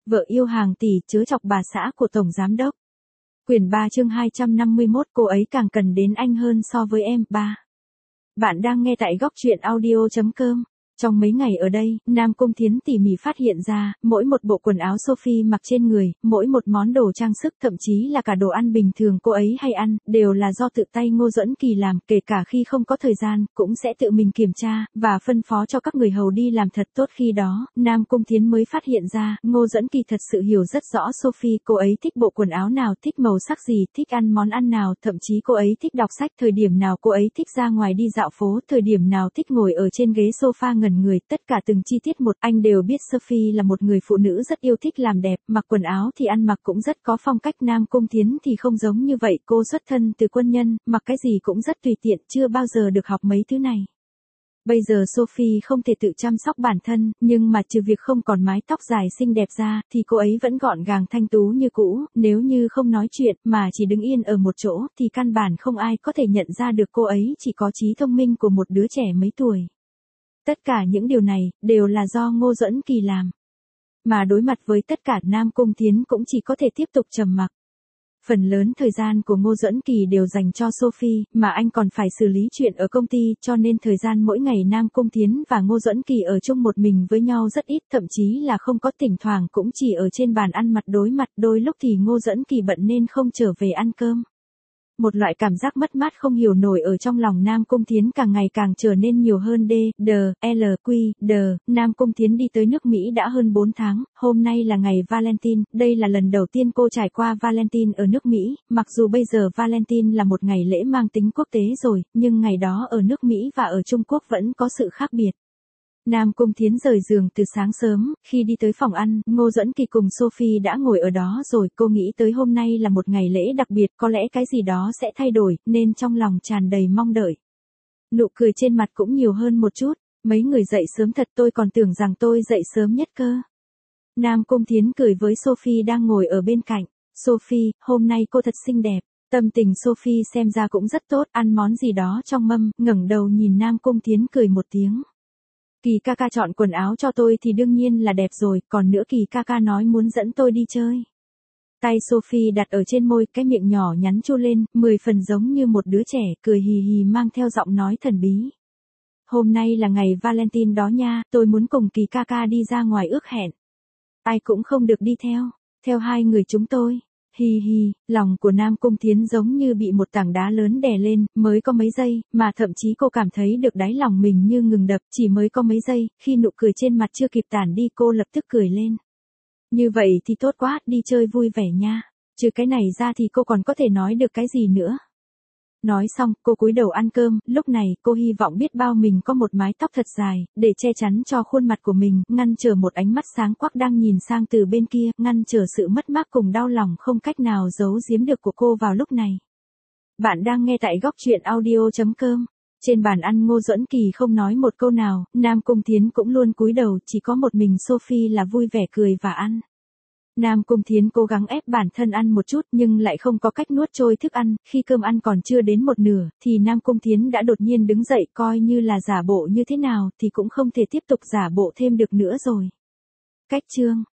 Vợ yêu hàng tỷ chớ chọc bà xã của Tổng Giám đốc. Quyển 3 chương 251 cô ấy càng cần đến anh hơn so với em. 3. Bạn đang nghe tại góc truyện audio.com. Trong mấy ngày ở đây, Nam Cung Thiến tỉ mỉ phát hiện ra, mỗi một bộ quần áo Sophie mặc trên người, mỗi một món đồ trang sức thậm chí là cả đồ ăn bình thường cô ấy hay ăn, đều là do tự tay Ngô Duẫn Kỳ làm, kể cả khi không có thời gian, cũng sẽ tự mình kiểm tra, và phân phó cho các người hầu đi làm thật tốt. Khi đó, Nam Cung Thiến mới phát hiện ra, Ngô Duẫn Kỳ thật sự hiểu rất rõ Sophie, cô ấy thích bộ quần áo nào, thích màu sắc gì, thích ăn món ăn nào, thậm chí cô ấy thích đọc sách, thời điểm nào cô ấy thích ra ngoài đi dạo phố, thời điểm nào thích ngồi ở trên ghế sofa ngẩn người, tất cả từng chi tiết một. Anh đều biết Sophie là một người phụ nữ rất yêu thích làm đẹp, mặc quần áo thì ăn mặc cũng rất có phong cách. Nam Cung Thiến thì không giống như vậy, cô xuất thân từ quân nhân, mặc cái gì cũng rất tùy tiện, chưa bao giờ được học mấy thứ này. Bây giờ Sophie không thể tự chăm sóc bản thân, nhưng mà trừ việc không còn mái tóc dài xinh đẹp ra, thì cô ấy vẫn gọn gàng thanh tú như cũ, nếu như không nói chuyện, mà chỉ đứng yên ở một chỗ, thì căn bản không ai có thể nhận ra được cô ấy chỉ có trí thông minh của một đứa trẻ mấy tuổi. Tất cả những điều này, đều là do Ngô Duẫn Kỳ làm. Mà đối mặt với tất cả, Nam Cung Thiến cũng chỉ có thể tiếp tục trầm mặc. Phần lớn thời gian của Ngô Duẫn Kỳ đều dành cho Sophie, mà anh còn phải xử lý chuyện ở công ty, cho nên thời gian mỗi ngày Nam Cung Thiến và Ngô Duẫn Kỳ ở chung một mình với nhau rất ít, thậm chí là không có, thỉnh thoảng cũng chỉ ở trên bàn ăn mặt đối mặt, đôi lúc thì Ngô Duẫn Kỳ bận nên không trở về ăn cơm. Một loại cảm giác mất mát không hiểu nổi ở trong lòng Nam Cung Thiến càng ngày càng trở nên nhiều hơn. Nam Cung Thiến đi tới nước Mỹ đã hơn 4 tháng, hôm nay là ngày Valentine, đây là lần đầu tiên cô trải qua Valentine ở nước Mỹ, mặc dù bây giờ Valentine là một ngày lễ mang tính quốc tế rồi, nhưng ngày đó ở nước Mỹ và ở Trung Quốc vẫn có sự khác biệt. Nam Cung Thiến rời giường từ sáng sớm, khi đi tới phòng ăn, Ngô Duẫn Kỳ cùng Sophie đã ngồi ở đó rồi, cô nghĩ tới hôm nay là một ngày lễ đặc biệt, có lẽ cái gì đó sẽ thay đổi, nên trong lòng tràn đầy mong đợi. Nụ cười trên mặt cũng nhiều hơn một chút, mấy người dậy sớm thật, tôi còn tưởng rằng tôi dậy sớm nhất cơ. Nam Cung Thiến cười với Sophie đang ngồi ở bên cạnh. Sophie, hôm nay cô thật xinh đẹp. Tâm tình Sophie xem ra cũng rất tốt, ăn món gì đó trong mâm, ngẩng đầu nhìn Nam Cung Thiến cười một tiếng. Kỳ ca ca chọn quần áo cho tôi thì đương nhiên là đẹp rồi, còn nữa Kỳ ca ca nói muốn dẫn tôi đi chơi. Tay Sophie đặt ở trên môi, cái miệng nhỏ nhắn chu lên, 10 phần giống như một đứa trẻ, cười hì hì mang theo giọng nói thần bí. Hôm nay là ngày Valentine đó nha, tôi muốn cùng Kỳ ca ca đi ra ngoài ước hẹn. Ai cũng không được đi theo hai người chúng tôi. Hi hi, lòng của Nam Cung Thiến giống như bị một tảng đá lớn đè lên, mới có mấy giây, mà thậm chí cô cảm thấy được đáy lòng mình như ngừng đập, chỉ mới có mấy giây, khi nụ cười trên mặt chưa kịp tản đi cô lập tức cười lên. Như vậy thì tốt quá, đi chơi vui vẻ nha. Trừ cái này ra thì cô còn có thể nói được cái gì nữa. Nói xong, cô cúi đầu ăn cơm, lúc này, cô hy vọng biết bao mình có một mái tóc thật dài, để che chắn cho khuôn mặt của mình, ngăn trở một ánh mắt sáng quắc đang nhìn sang từ bên kia, ngăn trở sự mất mát cùng đau lòng không cách nào giấu giếm được của cô vào lúc này. Bạn đang nghe tại góc truyện audio.com. Trên bàn ăn Ngô Duẫn Kỳ không nói một câu nào, Nam Cung Thiến cũng luôn cúi đầu, chỉ có một mình Sophie là vui vẻ cười và ăn. Nam Cung Thiến cố gắng ép bản thân ăn một chút nhưng lại không có cách nuốt trôi thức ăn, khi cơm ăn còn chưa đến một nửa, thì Nam Cung Thiến đã đột nhiên đứng dậy, coi như là giả bộ như thế nào thì cũng không thể tiếp tục giả bộ thêm được nữa rồi. Cách chương